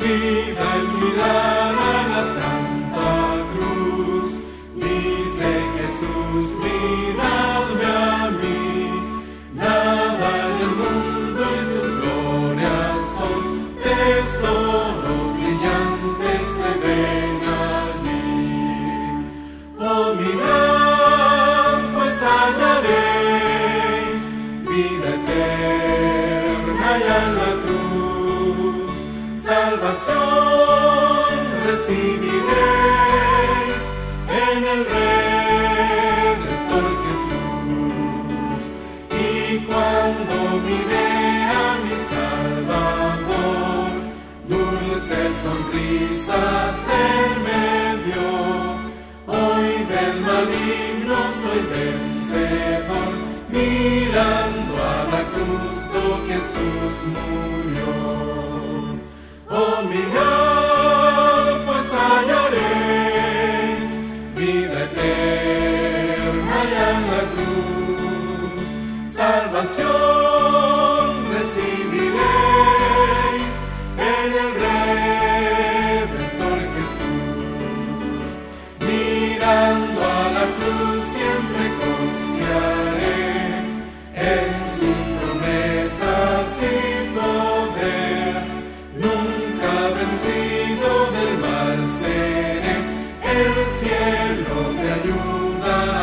vida el mirar a la Santa Cruz. Dice Jesús, miradme a mí, nada en el mundo y sus glorias son tesoros brillantes se ven allí. Oh, mirad, pues hallaréis vida eterna allá en la cruz, salvación recibiréis en el Redentor Jesús. Y cuando miré a mi Salvador, dulces sonrisas él me dio. Hoy del maligno soy vencedor, mirando a la cruz do Jesús murió. Oh, mirad, pues hallaréis vida eterna allá en la cruz, salvación recibiréis en el Redentor Jesús. Mirando a la cruz siempre confiaré en sus promesas y poder. Nunca vencido del mal seré, el cielo me ayuda a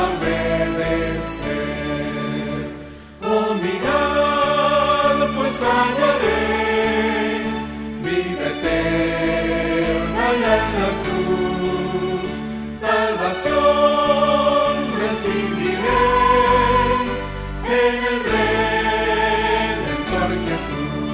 obedecer. Oh, mirad, pues hallaréis vida eterna allá en la cruz, salvación recibiréis en el Redentor Jesús.